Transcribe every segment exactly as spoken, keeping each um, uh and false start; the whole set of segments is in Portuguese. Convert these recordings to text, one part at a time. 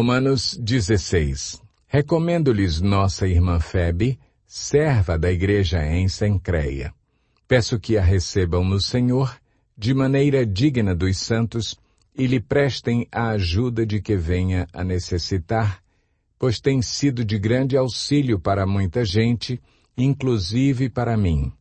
Romanos dezesseis. Recomendo-lhes nossa irmã Febe, serva da igreja em Cencreia. Peço que a recebam no Senhor, de maneira digna dos santos, e lhe prestem a ajuda de que venha a necessitar, pois tem sido de grande auxílio para muita gente, inclusive para mim.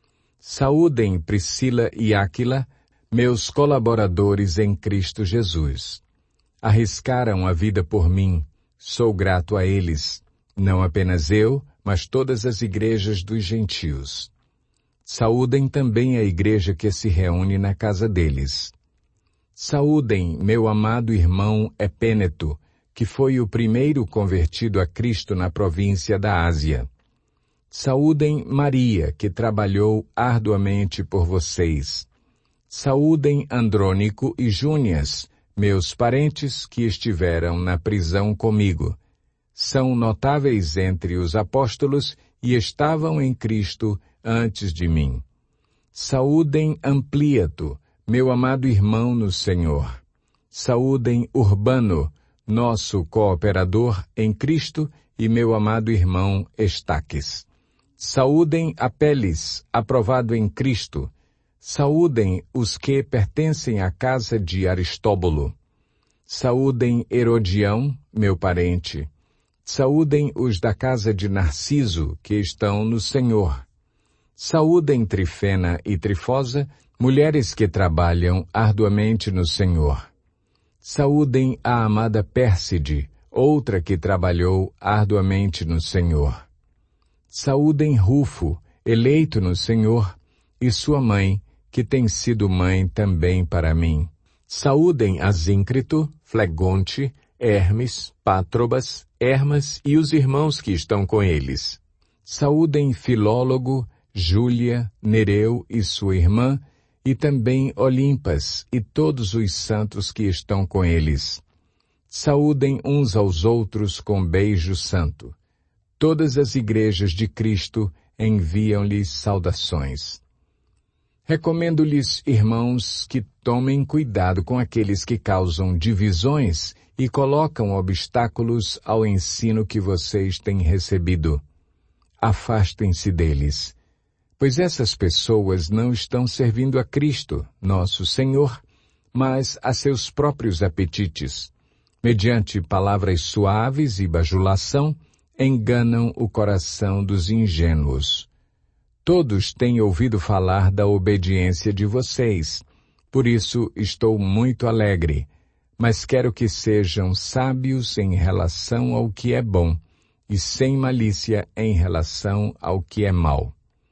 Saúdem Priscila e Áquila, meus colaboradores em Cristo Jesus. Arriscaram a vida por mim, sou grato a eles, não apenas eu, mas todas as igrejas dos gentios. Saúdem também a igreja que se reúne na casa deles. Saúdem meu amado irmão Epêneto, que foi o primeiro convertido a Cristo na província da Ásia. Saúdem Maria, que trabalhou arduamente por vocês. Saúdem Andrônico e Júnias, meus parentes que estiveram na prisão comigo. São notáveis entre os apóstolos e estavam em Cristo antes de mim. Saúdem Amplíato, meu amado irmão no Senhor. Saúdem Urbano, nosso cooperador em Cristo, e meu amado irmão Estaques. Saúdem Apeles, aprovado em Cristo. Saúdem os que pertencem à casa de Aristóbulo. Saúdem Herodião, meu parente. Saúdem os da casa de Narciso, que estão no Senhor. Saúdem Trifena e Trifosa, mulheres que trabalham arduamente no Senhor. Saúdem a amada Pérside, outra que trabalhou arduamente no Senhor. Saúdem Rufo, eleito no Senhor, e sua mãe, que tem sido mãe também para mim. Saúdem Asíncrito, Flegonte, Hermes, Pátrobas, Hermas e os irmãos que estão com eles. Saúdem Filólogo, Júlia, Nereu e sua irmã, e também Olimpas e todos os santos que estão com eles. Saúdem uns aos outros com beijo santo. Todas as igrejas de Cristo enviam-lhes saudações. Recomendo-lhes, irmãos, que tomem cuidado com aqueles que causam divisões e colocam obstáculos ao ensino que vocês têm recebido. Afastem-se deles, pois essas pessoas não estão servindo a Cristo, nosso Senhor, mas a seus próprios apetites. Mediante palavras suaves e bajulação, enganam o coração dos ingênuos. Todos têm ouvido falar da obediência de vocês, por isso estou muito alegre, mas quero que sejam sábios em relação ao que é bom e sem malícia em relação ao que é mau.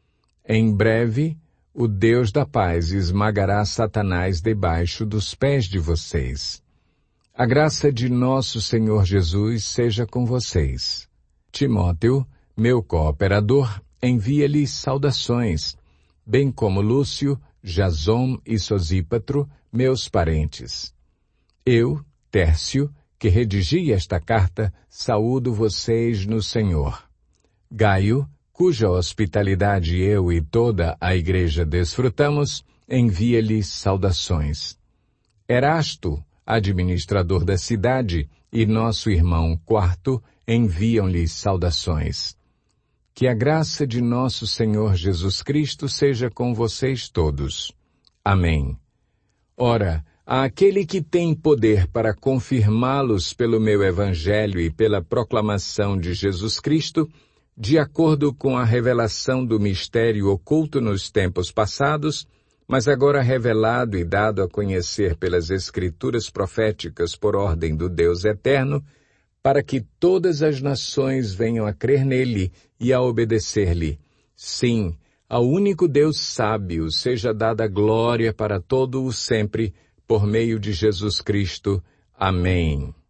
Em breve, o Deus da paz esmagará Satanás debaixo dos pés de vocês. A graça de nosso Senhor Jesus seja com vocês. Timóteo, meu cooperador, envia-lhes saudações, bem como Lúcio, Jasom e Sosípatro, meus parentes. Eu, Tércio, que redigi esta carta, saúdo vocês no Senhor. Gaio, cuja hospitalidade eu e toda a igreja desfrutamos, envia-lhes saudações. Erasto, administrador da cidade, e nosso irmão Quarto, enviam-lhes saudações. Que a graça de nosso Senhor Jesus Cristo seja com vocês todos. Amém. Ora, àquele que tem poder para confirmá-los pelo meu evangelho e pela proclamação de Jesus Cristo, de acordo com a revelação do mistério oculto nos tempos passados, mas agora revelado e dado a conhecer pelas Escrituras proféticas por ordem do Deus eterno, para que todas as nações venham a crer nele e a obedecer-lhe. Sim, ao único Deus sábio seja dada glória para todo o sempre, por meio de Jesus Cristo. Amém.